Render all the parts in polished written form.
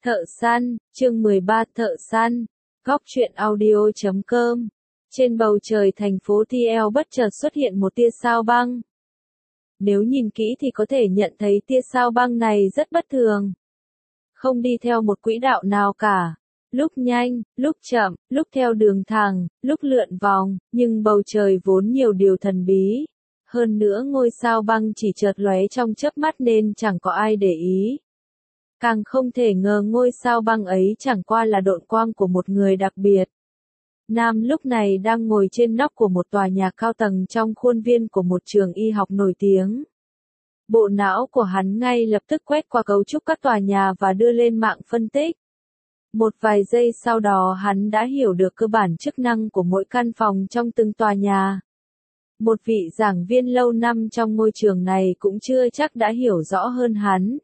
Thợ săn, chương 13 Thợ săn, góc truyện audio.com. Trên bầu trời thành phố TL bất chợt xuất hiện một tia sao băng. Nếu nhìn kỹ thì có thể nhận thấy tia sao băng này rất bất thường. Không đi theo một quỹ đạo nào cả. Lúc nhanh, lúc chậm, lúc theo đường thẳng, lúc lượn vòng, nhưng bầu trời vốn nhiều điều thần bí. Hơn nữa ngôi sao băng chỉ chợt lóe trong chớp mắt nên chẳng có ai để ý. Càng không thể ngờ ngôi sao băng ấy chẳng qua là độn quang của một người đặc biệt. Nam lúc này đang ngồi trên nóc của một tòa nhà cao tầng trong khuôn viên của một trường y học nổi tiếng. Bộ não của hắn ngay lập tức quét qua cấu trúc các tòa nhà và đưa lên mạng phân tích. Một vài giây sau đó hắn đã hiểu được cơ bản chức năng của mỗi căn phòng trong từng tòa nhà. Một vị giảng viên lâu năm trong ngôi trường này cũng chưa chắc đã hiểu rõ hơn hắn.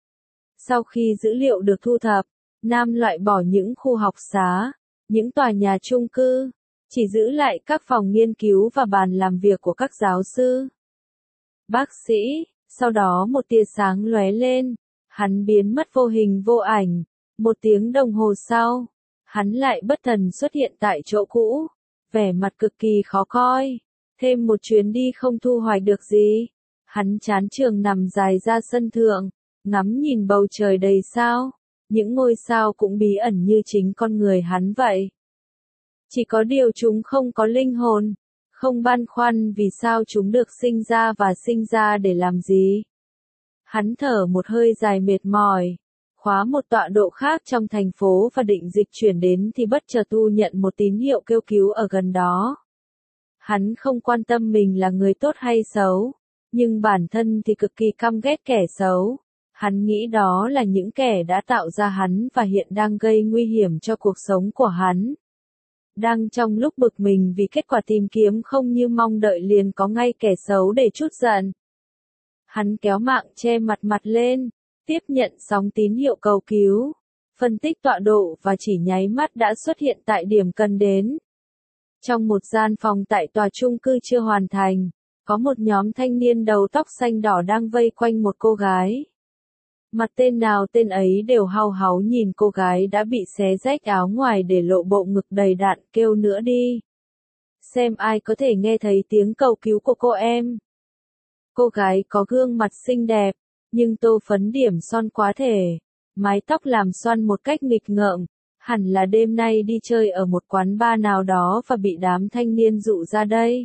Sau khi dữ liệu được thu thập, Nam loại bỏ những khu học xá, những tòa nhà chung cư, chỉ giữ lại các phòng nghiên cứu và bàn làm việc của các giáo sư, bác sĩ. Sau đó một tia sáng lóe lên, hắn biến mất vô hình vô ảnh. Một tiếng đồng hồ sau, hắn lại bất thần xuất hiện tại chỗ cũ, vẻ mặt cực kỳ khó coi. Thêm một chuyến đi không thu hoạch được gì. Hắn chán trường nằm dài ra sân thượng, ngắm nhìn bầu trời đầy sao. Những ngôi sao cũng bí ẩn như chính con người hắn vậy. Chỉ có điều chúng không có linh hồn, không băn khoăn vì sao chúng được sinh ra và sinh ra để làm gì. Hắn thở một hơi dài mệt mỏi, khóa một tọa độ khác trong thành phố và định dịch chuyển đến thì bất chợt thu nhận một tín hiệu kêu cứu ở gần đó. Hắn không quan tâm mình là người tốt hay xấu, nhưng bản thân thì cực kỳ căm ghét kẻ xấu. Hắn nghĩ đó là những kẻ đã tạo ra hắn và hiện đang gây nguy hiểm cho cuộc sống của hắn. Đang trong lúc bực mình vì kết quả tìm kiếm không như mong đợi liền có ngay kẻ xấu để trút giận. Hắn kéo mạng che mặt lên, tiếp nhận sóng tín hiệu cầu cứu, phân tích tọa độ và chỉ nháy mắt đã xuất hiện tại điểm cần đến. Trong một gian phòng tại tòa chung cư chưa hoàn thành, có một nhóm thanh niên đầu tóc xanh đỏ đang vây quanh một cô gái. Mặt tên nào tên ấy đều hau háu nhìn cô gái đã bị xé rách áo ngoài để lộ bộ ngực đầy đạn, kêu nữa đi. Xem ai có thể nghe thấy tiếng cầu cứu của cô em. Cô gái có gương mặt xinh đẹp, nhưng tô phấn điểm son quá thể, mái tóc làm xoăn một cách nghịch ngợm, hẳn là đêm nay đi chơi ở một quán bar nào đó và bị đám thanh niên dụ ra đây.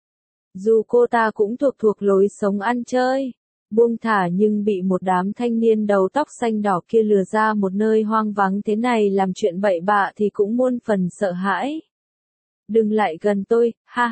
Dù cô ta cũng thuộc lối sống ăn chơi, buông thả nhưng bị một đám thanh niên đầu tóc xanh đỏ kia lừa ra một nơi hoang vắng thế này làm chuyện bậy bạ thì cũng muôn phần sợ hãi. Đừng lại gần tôi, ha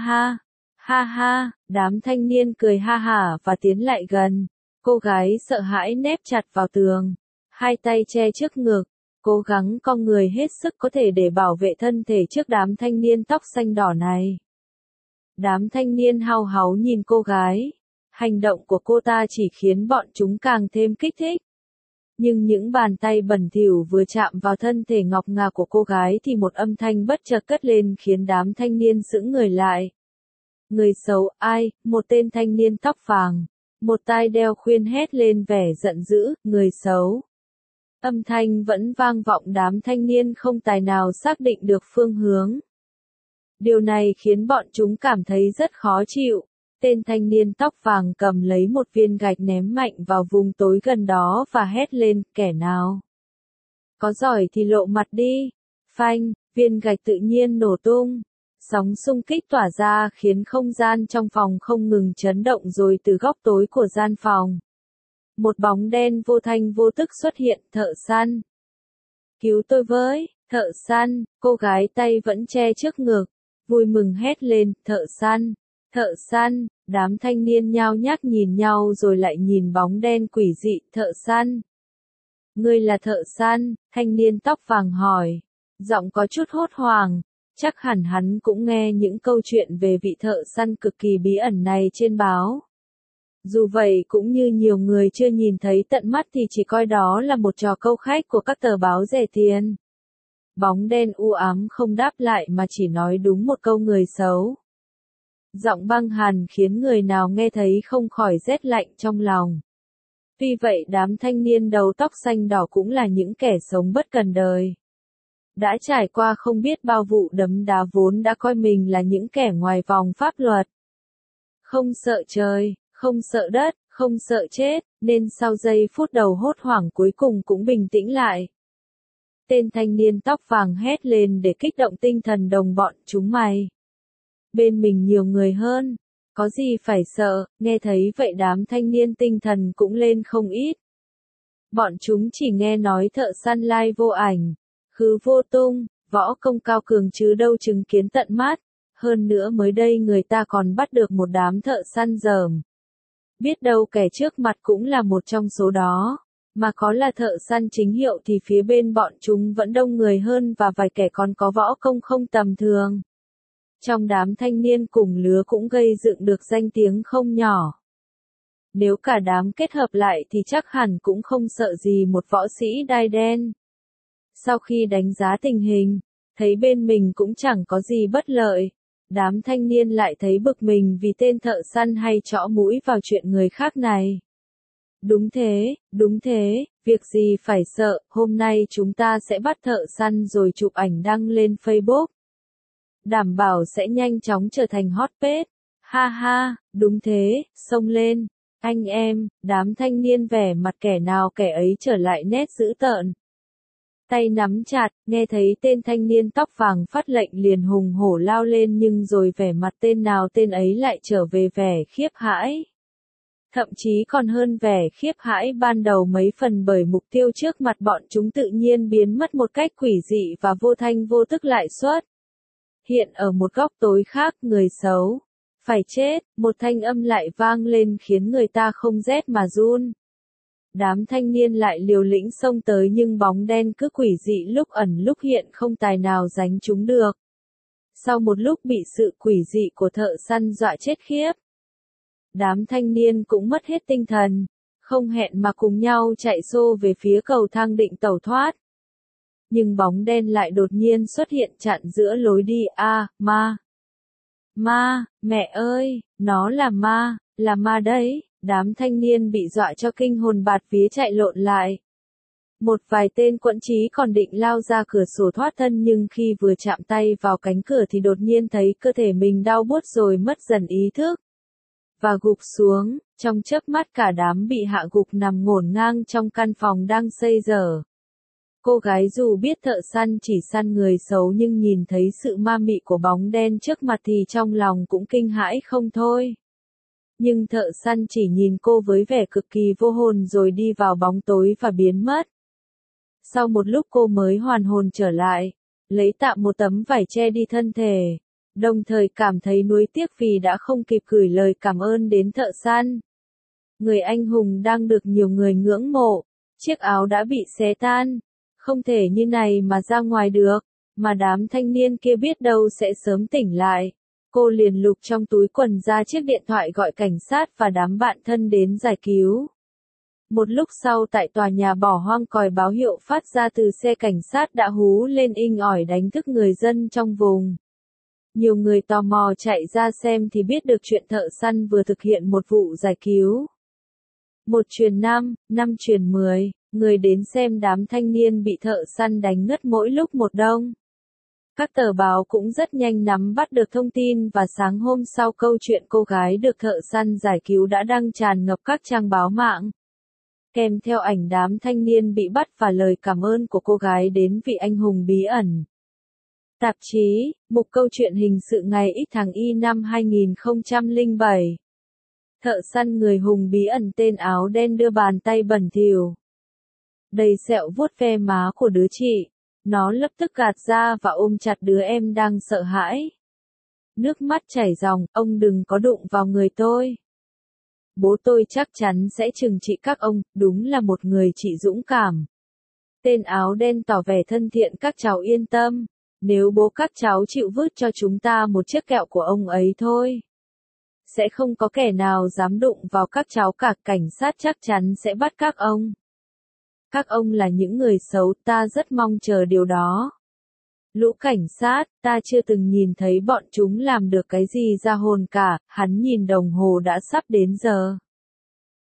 ha, đám thanh niên cười ha hả và tiến lại gần. Cô gái sợ hãi nép chặt vào tường, hai tay che trước ngực, cố gắng cong người hết sức có thể để bảo vệ thân thể trước đám thanh niên tóc xanh đỏ này. Đám thanh niên hau háu nhìn cô gái. Hành động của cô ta chỉ khiến bọn chúng càng thêm kích thích. Nhưng những bàn tay bẩn thỉu vừa chạm vào thân thể ngọc ngà của cô gái thì một âm thanh bất chợt cất lên khiến đám thanh niên sững người lại. Người xấu ai? Một tên thanh niên tóc vàng, một tai đeo khuyên hét lên vẻ giận dữ, người xấu. Âm thanh vẫn vang vọng, đám thanh niên không tài nào xác định được phương hướng. Điều này khiến bọn chúng cảm thấy rất khó chịu. Tên thanh niên tóc vàng cầm lấy một viên gạch ném mạnh vào vùng tối gần đó và hét lên, kẻ nào có giỏi thì lộ mặt đi. Phanh, viên gạch tự nhiên nổ tung. Sóng xung kích tỏa ra khiến không gian trong phòng không ngừng chấn động rồi từ góc tối của gian phòng. Một bóng đen vô thanh vô tức xuất hiện, thợ săn. Cứu tôi với, thợ săn, cô gái tay vẫn che trước ngực, vui mừng hét lên, thợ săn. Thợ săn, đám thanh niên nhao nhác nhìn nhau rồi lại nhìn bóng đen quỷ dị, thợ săn. Ngươi là thợ săn, thanh niên tóc vàng hỏi, giọng có chút hốt hoảng, chắc hẳn hắn cũng nghe những câu chuyện về vị thợ săn cực kỳ bí ẩn này trên báo. Dù vậy cũng như nhiều người chưa nhìn thấy tận mắt thì chỉ coi đó là một trò câu khách của các tờ báo rẻ tiền. Bóng đen u ám không đáp lại mà chỉ nói đúng một câu người xấu. Giọng băng hàn khiến người nào nghe thấy không khỏi rét lạnh trong lòng. Tuy vậy đám thanh niên đầu tóc xanh đỏ cũng là những kẻ sống bất cần đời. Đã trải qua không biết bao vụ đấm đá vốn đã coi mình là những kẻ ngoài vòng pháp luật. Không sợ trời, không sợ đất, không sợ chết, nên sau giây phút đầu hốt hoảng cuối cùng cũng bình tĩnh lại. Tên thanh niên tóc vàng hét lên để kích động tinh thần đồng bọn chúng mày. Bên mình nhiều người hơn, có gì phải sợ, nghe thấy vậy đám thanh niên tinh thần cũng lên không ít. Bọn chúng chỉ nghe nói thợ săn lai vô ảnh, khứ vô tung, võ công cao cường chứ đâu chứng kiến tận mắt. Hơn nữa mới đây người ta còn bắt được một đám thợ săn dởm. Biết đâu kẻ trước mặt cũng là một trong số đó. Mà có là thợ săn chính hiệu thì phía bên bọn chúng vẫn đông người hơn và vài kẻ còn có võ công không tầm thường. Trong đám thanh niên cùng lứa cũng gây dựng được danh tiếng không nhỏ. Nếu cả đám kết hợp lại thì chắc hẳn cũng không sợ gì một võ sĩ đai đen. Sau khi đánh giá tình hình, thấy bên mình cũng chẳng có gì bất lợi, đám thanh niên lại thấy bực mình vì tên thợ săn hay chõ mũi vào chuyện người khác này. Đúng thế, việc gì phải sợ, hôm nay chúng ta sẽ bắt thợ săn rồi chụp ảnh đăng lên Facebook. Đảm bảo sẽ nhanh chóng trở thành hot page. Ha ha, đúng thế, xông lên. Anh em, đám thanh niên vẻ mặt kẻ nào kẻ ấy trở lại nét dữ tợn. Tay nắm chặt, nghe thấy tên thanh niên tóc vàng phát lệnh liền hùng hổ lao lên nhưng rồi vẻ mặt tên nào tên ấy lại trở về vẻ khiếp hãi. Thậm chí còn hơn vẻ khiếp hãi ban đầu mấy phần bởi mục tiêu trước mặt bọn chúng tự nhiên biến mất một cách quỷ dị và vô thanh vô tức lại xuất. Hiện ở một góc tối khác, người xấu phải chết, một thanh âm lại vang lên khiến người ta không rét mà run. Đám thanh niên lại liều lĩnh xông tới nhưng bóng đen cứ quỷ dị lúc ẩn lúc hiện không tài nào đánh chúng được. Sau một lúc bị sự quỷ dị của thợ săn dọa chết khiếp, đám thanh niên cũng mất hết tinh thần, không hẹn mà cùng nhau chạy xô về phía cầu thang định tẩu thoát. Nhưng bóng đen lại đột nhiên xuất hiện chặn giữa lối đi. Ma, mẹ ơi, nó là ma đấy. Đám thanh niên bị dọa cho kinh hồn bạt vía chạy lộn lại. Một vài tên quẫn trí còn định lao ra cửa sổ thoát thân nhưng khi vừa chạm tay vào cánh cửa thì đột nhiên thấy cơ thể mình đau buốt rồi mất dần ý thức. Và gục xuống, trong chớp mắt cả đám bị hạ gục nằm ngổn ngang trong căn phòng đang xây dở. Cô gái dù biết thợ săn chỉ săn người xấu nhưng nhìn thấy sự ma mị của bóng đen trước mặt thì trong lòng cũng kinh hãi không thôi. Nhưng thợ săn chỉ nhìn cô với vẻ cực kỳ vô hồn rồi đi vào bóng tối và biến mất. Sau một lúc cô mới hoàn hồn trở lại, lấy tạm một tấm vải che đi thân thể, đồng thời cảm thấy nuối tiếc vì đã không kịp gửi lời cảm ơn đến thợ săn. Người anh hùng đang được nhiều người ngưỡng mộ, chiếc áo đã bị xé tan, không thể như này mà ra ngoài được, mà đám thanh niên kia biết đâu sẽ sớm tỉnh lại. Cô liền lục trong túi quần ra chiếc điện thoại gọi cảnh sát và đám bạn thân đến giải cứu. Một lúc sau tại tòa nhà bỏ hoang còi báo hiệu phát ra từ xe cảnh sát đã hú lên inh ỏi đánh thức người dân trong vùng. Nhiều người tò mò chạy ra xem thì biết được chuyện thợ săn vừa thực hiện một vụ giải cứu. 1 truyền 5, 5 truyền 10, người đến xem đám thanh niên bị thợ săn đánh ngất mỗi lúc một đông. Các tờ báo cũng rất nhanh nắm bắt được thông tin và sáng hôm sau câu chuyện cô gái được thợ săn giải cứu đã đăng tràn ngập các trang báo mạng. Kèm theo ảnh đám thanh niên bị bắt và lời cảm ơn của cô gái đến vị anh hùng bí ẩn. Tạp chí, mục câu chuyện hình sự ngày X tháng Y năm 2007. Thợ săn người hùng bí ẩn tên áo đen đưa bàn tay bẩn thỉu đầy sẹo vuốt ve má của đứa chị. Nó lập tức gạt ra và ôm chặt đứa em đang sợ hãi. Nước mắt chảy ròng, ông đừng có đụng vào người tôi. Bố tôi chắc chắn sẽ trừng trị các ông, đúng là một người chị dũng cảm. Tên áo đen tỏ vẻ thân thiện, các cháu yên tâm. Nếu bố các cháu chịu vứt cho chúng ta một chiếc kẹo của ông ấy thôi, sẽ không có kẻ nào dám đụng vào các cháu cả, cảnh sát chắc chắn sẽ bắt các ông. Các ông là những người xấu, ta rất mong chờ điều đó. Lũ cảnh sát, ta chưa từng nhìn thấy bọn chúng làm được cái gì ra hồn cả, hắn nhìn đồng hồ đã sắp đến giờ.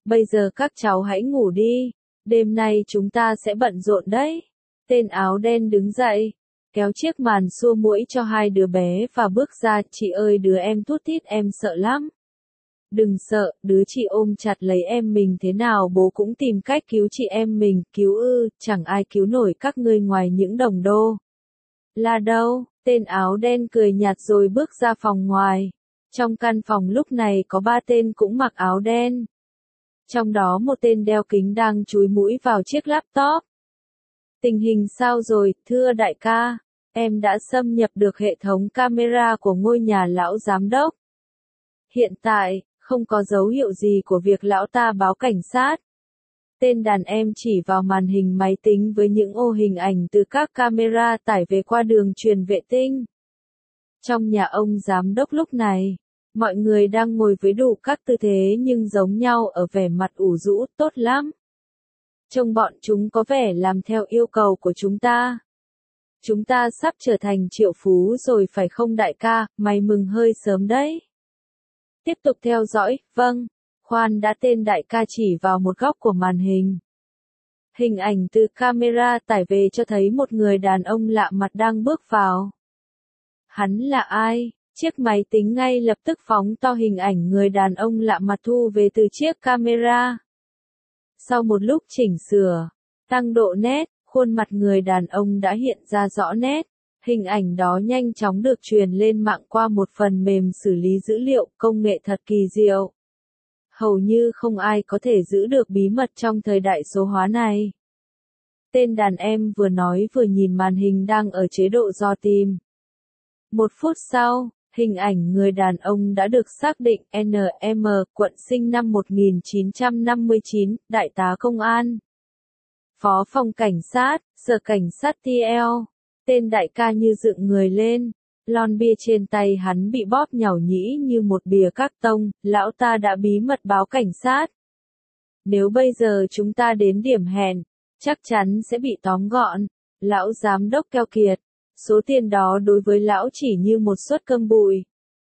Bây giờ các cháu hãy ngủ đi, đêm nay chúng ta sẽ bận rộn đấy. Tên áo đen đứng dậy, kéo chiếc màn xua muỗi cho hai đứa bé và bước ra. Chị ơi đứa em thút thít em sợ lắm. Đừng sợ, đứa chị ôm chặt lấy em mình thế nào bố cũng tìm cách cứu chị em mình, cứu ư, chẳng ai cứu nổi các ngươi ngoài những đồng đô. Là đâu? Tên áo đen cười nhạt rồi bước ra phòng ngoài. Trong căn phòng lúc này có 3 tên cũng mặc áo đen. Trong đó một tên đeo kính đang chúi mũi vào chiếc laptop. Tình hình sao rồi, thưa đại ca? Em đã xâm nhập được hệ thống camera của ngôi nhà lão giám đốc. Hiện tại, không có dấu hiệu gì của việc lão ta báo cảnh sát. Tên đàn em chỉ vào màn hình máy tính với những ô hình ảnh từ các camera tải về qua đường truyền vệ tinh. Trong nhà ông giám đốc lúc này, mọi người đang ngồi với đủ các tư thế nhưng giống nhau ở vẻ mặt ủ rũ, tốt lắm. Trông bọn chúng có vẻ làm theo yêu cầu của chúng ta. Chúng ta sắp trở thành triệu phú rồi phải không đại ca, mày mừng hơi sớm đấy. Tiếp tục theo dõi, vâng, khoan đã, tên đại ca chỉ vào một góc của màn hình. Hình ảnh từ camera tải về cho thấy một người đàn ông lạ mặt đang bước vào. Hắn là ai? Chiếc máy tính ngay lập tức phóng to hình ảnh người đàn ông lạ mặt thu về từ chiếc camera. Sau một lúc chỉnh sửa, tăng độ nét, khuôn mặt người đàn ông đã hiện ra rõ nét. Hình ảnh đó nhanh chóng được truyền lên mạng qua một phần mềm xử lý dữ liệu, công nghệ thật kỳ diệu. Hầu như không ai có thể giữ được bí mật trong thời đại số hóa này. Tên đàn em vừa nói vừa nhìn màn hình đang ở chế độ dò tìm. 1 phút sau, hình ảnh người đàn ông đã được xác định NM, quận sinh năm 1959, đại tá công an. Phó phòng cảnh sát, sở cảnh sát TL. Tên đại ca như dựng người lên, lon bia trên tay hắn bị bóp nhàu nhĩ như một bìa các tông, lão ta đã bí mật báo cảnh sát. Nếu bây giờ chúng ta đến điểm hẹn, chắc chắn sẽ bị tóm gọn. Lão giám đốc keo kiệt, số tiền đó đối với lão chỉ như một suất cơm bụi.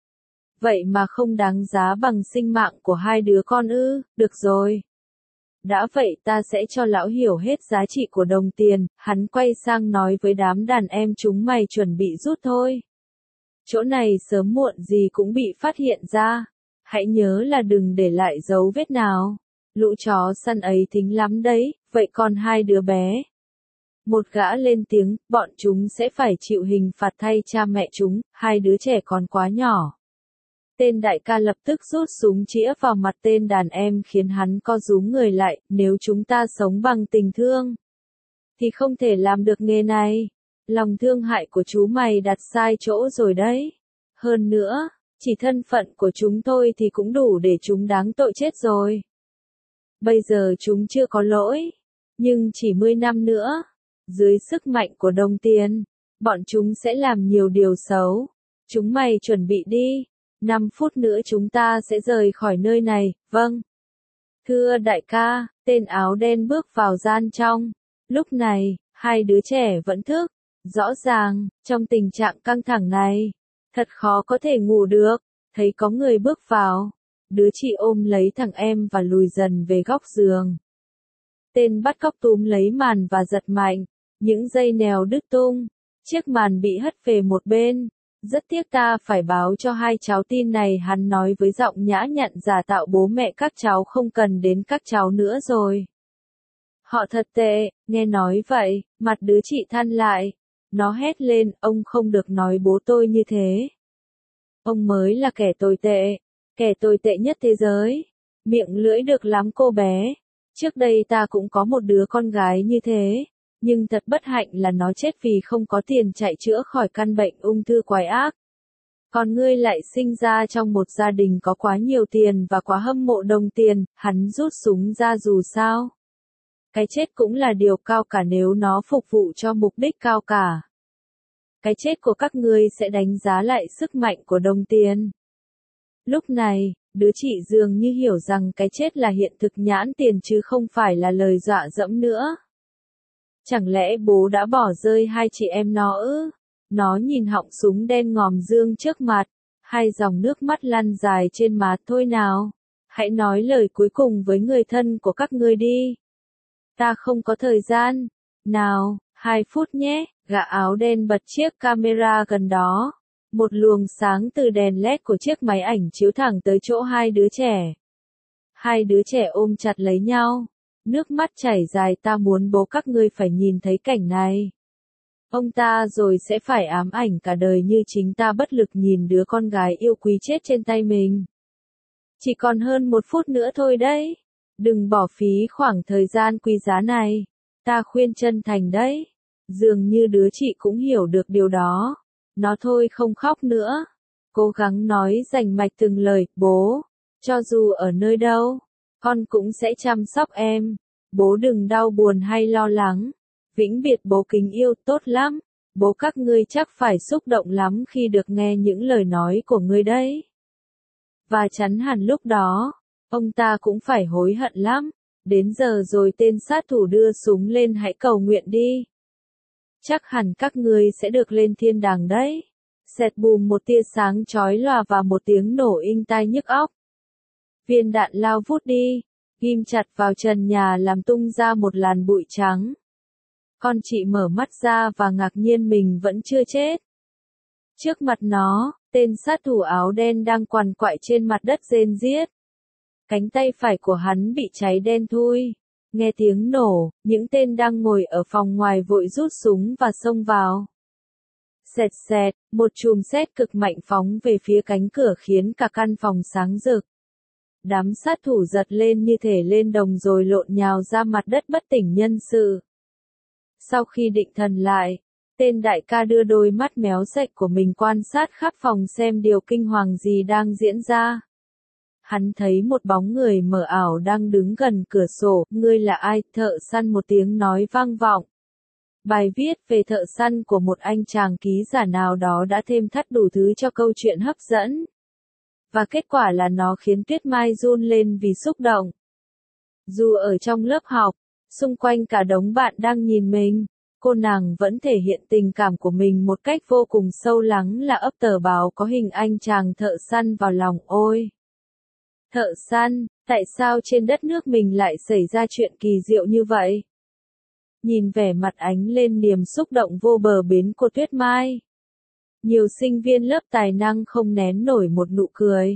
Vậy mà không đáng giá bằng sinh mạng của hai đứa con ư, được rồi. Đã vậy ta sẽ cho lão hiểu hết giá trị của đồng tiền, hắn quay sang nói với đám đàn em chúng mày chuẩn bị rút thôi. Chỗ này sớm muộn gì cũng bị phát hiện ra. Hãy nhớ là đừng để lại dấu vết nào. Lũ chó săn ấy thính lắm đấy, vậy còn hai đứa bé. Một gã lên tiếng, bọn chúng sẽ phải chịu hình phạt thay cha mẹ chúng, hai đứa trẻ còn quá nhỏ. Tên đại ca lập tức rút súng chĩa vào mặt tên đàn em khiến hắn co rúm người lại, nếu chúng ta sống bằng tình thương, thì không thể làm được nghề này. Lòng thương hại của chú mày đặt sai chỗ rồi đấy. Hơn nữa, chỉ thân phận của chúng thôi thì cũng đủ để chúng đáng tội chết rồi. Bây giờ chúng chưa có lỗi, nhưng chỉ 10 năm nữa, dưới sức mạnh của đồng tiền, bọn chúng sẽ làm nhiều điều xấu. Chúng mày chuẩn bị đi. 5 phút nữa chúng ta sẽ rời khỏi nơi này, vâng. Thưa đại ca, tên áo đen bước vào gian trong. Lúc này, hai đứa trẻ vẫn thức. Rõ ràng, trong tình trạng căng thẳng này, thật khó có thể ngủ được. Thấy có người bước vào, đứa chị ôm lấy thằng em và lùi dần về góc giường. Tên bắt cóc túm lấy màn và giật mạnh, những dây nèo đứt tung, chiếc màn bị hất về một bên. Rất tiếc ta phải báo cho hai cháu tin này, hắn nói với giọng nhã nhặn giả tạo, bố mẹ các cháu không cần đến các cháu nữa rồi. Họ thật tệ, nghe nói vậy, mặt đứa chị than lại. Nó hét lên, ông không được nói bố tôi như thế. Ông mới là kẻ tồi tệ nhất thế giới. Miệng lưỡi được lắm cô bé. Trước đây ta cũng có một đứa con gái như thế. Nhưng thật bất hạnh là nó chết vì không có tiền chạy chữa khỏi căn bệnh ung thư quái ác. Còn ngươi lại sinh ra trong một gia đình có quá nhiều tiền và quá hâm mộ đồng tiền, hắn rút súng ra dù sao. Cái chết cũng là điều cao cả nếu nó phục vụ cho mục đích cao cả. Cái chết của các ngươi sẽ đánh giá lại sức mạnh của đồng tiền. Lúc này, đứa chị dường như hiểu rằng cái chết là hiện thực nhãn tiền chứ không phải là lời dọa dẫm nữa. Chẳng lẽ bố đã bỏ rơi hai chị em nó ư? Nó nhìn họng súng đen ngòm dương trước mặt, hai dòng nước mắt lăn dài trên má. Thôi nào, Hãy nói lời cuối cùng với người thân của các ngươi đi. Ta không có thời gian. Nào, 2 phút nhé. Gã áo đen bật chiếc camera gần đó. Một luồng sáng từ đèn LED của chiếc máy ảnh chiếu thẳng tới chỗ hai đứa trẻ. Hai đứa trẻ ôm chặt lấy nhau. Nước mắt chảy dài, ta muốn bố các ngươi phải nhìn thấy cảnh này. Ông ta rồi sẽ phải ám ảnh cả đời như chính ta bất lực nhìn đứa con gái yêu quý chết trên tay mình. Chỉ còn hơn 1 phút nữa thôi đấy. Đừng bỏ phí khoảng thời gian quý giá này. Ta khuyên chân thành đấy. Dường như đứa chị cũng hiểu được điều đó. Nó thôi không khóc nữa. Cố gắng nói rành mạch từng lời, bố. Cho dù ở nơi đâu, con cũng sẽ chăm sóc em. Bố đừng đau buồn hay lo lắng. Vĩnh biệt bố kính yêu, tốt lắm. Bố các ngươi chắc phải xúc động lắm khi được nghe những lời nói của ngươi đấy. Và chắn hẳn lúc đó, ông ta cũng phải hối hận lắm. Đến giờ rồi, tên sát thủ đưa súng lên, hãy cầu nguyện đi. Chắc hẳn các ngươi sẽ được lên thiên đàng đấy. Xẹt bùm, một tia sáng chói lòa và một tiếng nổ inh tai nhức óc. Viên đạn lao vút đi, ghim chặt vào trần nhà làm tung ra một làn bụi trắng. Con chị mở mắt ra và ngạc nhiên mình vẫn chưa chết. Trước mặt nó, tên sát thủ áo đen đang quằn quại trên mặt đất rên riết. Cánh tay phải của hắn bị cháy đen thui. Nghe tiếng nổ, những tên đang ngồi ở phòng ngoài vội rút súng và xông vào. Xẹt xẹt, một chùm sét cực mạnh phóng về phía cánh cửa khiến cả căn phòng sáng rực. Đám sát thủ giật lên như thể lên đồng rồi lộn nhào ra mặt đất bất tỉnh nhân sự. Sau khi định thần lại, tên đại ca đưa đôi mắt méo sạch của mình quan sát khắp phòng xem điều kinh hoàng gì đang diễn ra. Hắn thấy một bóng người mờ ảo đang đứng gần cửa sổ. Ngươi là ai? Thợ săn, một tiếng nói vang vọng. Bài viết về thợ săn của một anh chàng ký giả nào đó đã thêm thắt đủ thứ cho câu chuyện hấp dẫn. Và kết quả là nó khiến Tuyết Mai run lên vì xúc động. Dù ở trong lớp học, xung quanh cả đống bạn đang nhìn mình, cô nàng vẫn thể hiện tình cảm của mình một cách vô cùng sâu lắng, là ấp tờ báo có hình anh chàng thợ săn vào lòng. Ôi! Thợ săn, tại sao trên đất nước mình lại xảy ra chuyện kỳ diệu như vậy? Nhìn vẻ mặt ánh lên niềm xúc động vô bờ bến của Tuyết Mai. Nhiều sinh viên lớp tài năng không nén nổi một nụ cười.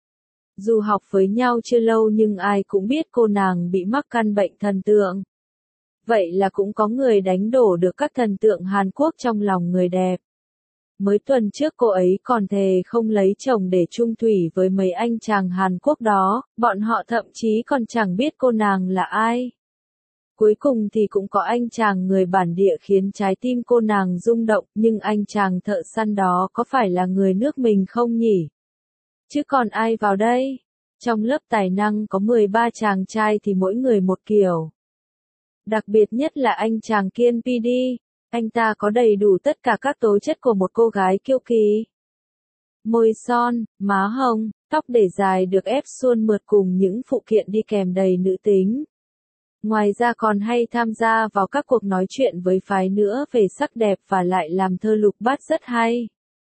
Dù học với nhau chưa lâu nhưng ai cũng biết cô nàng bị mắc căn bệnh thần tượng. Vậy là cũng có người đánh đổ được các thần tượng Hàn Quốc trong lòng người đẹp. Mới tuần trước cô ấy còn thề không lấy chồng để chung thủy với mấy anh chàng Hàn Quốc đó, bọn họ thậm chí còn chẳng biết cô nàng là ai. Cuối cùng thì cũng có anh chàng người bản địa khiến trái tim cô nàng rung động, nhưng anh chàng thợ săn đó có phải là người nước mình không nhỉ? Chứ còn ai vào đây? Trong lớp tài năng có 13 chàng trai thì mỗi người một kiểu. Đặc biệt nhất là anh chàng Kiên PD, anh ta có đầy đủ tất cả các tố chất của một cô gái kiêu kỳ. Môi son, má hồng, tóc để dài được ép suôn mượt cùng những phụ kiện đi kèm đầy nữ tính. Ngoài ra còn hay tham gia vào các cuộc nói chuyện với phái nữa về sắc đẹp và lại làm thơ lục bát rất hay.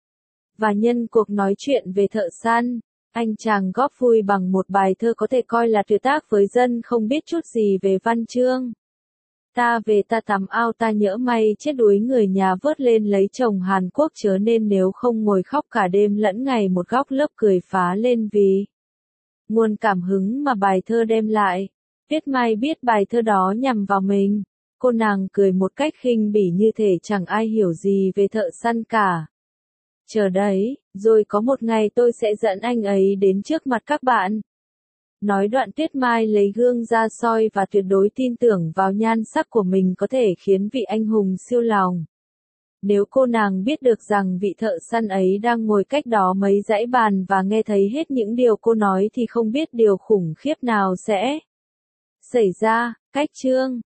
Và nhân cuộc nói chuyện về thợ săn, anh chàng góp vui bằng một bài thơ có thể coi là tuyệt tác với dân không biết chút gì về văn chương. Ta về ta tắm ao, ta nhỡ may chết đuối người nhà vớt lên lấy chồng Hàn Quốc, chớ nên nếu không ngồi khóc cả đêm lẫn ngày một góc lớp cười phá lên vì nguồn cảm hứng mà bài thơ đem lại. Tuyết Mai biết bài thơ đó nhằm vào mình. Cô nàng cười một cách khinh bỉ như thể chẳng ai hiểu gì về thợ săn cả. Chờ đấy, rồi có một ngày tôi sẽ dẫn anh ấy đến trước mặt các bạn. Nói đoạn Tuyết Mai lấy gương ra soi và tuyệt đối tin tưởng vào nhan sắc của mình có thể khiến vị anh hùng siêu lòng. Nếu cô nàng biết được rằng vị thợ săn ấy đang ngồi cách đó mấy dãy bàn và nghe thấy hết những điều cô nói thì không biết điều khủng khiếp nào sẽ xảy ra. Cách chương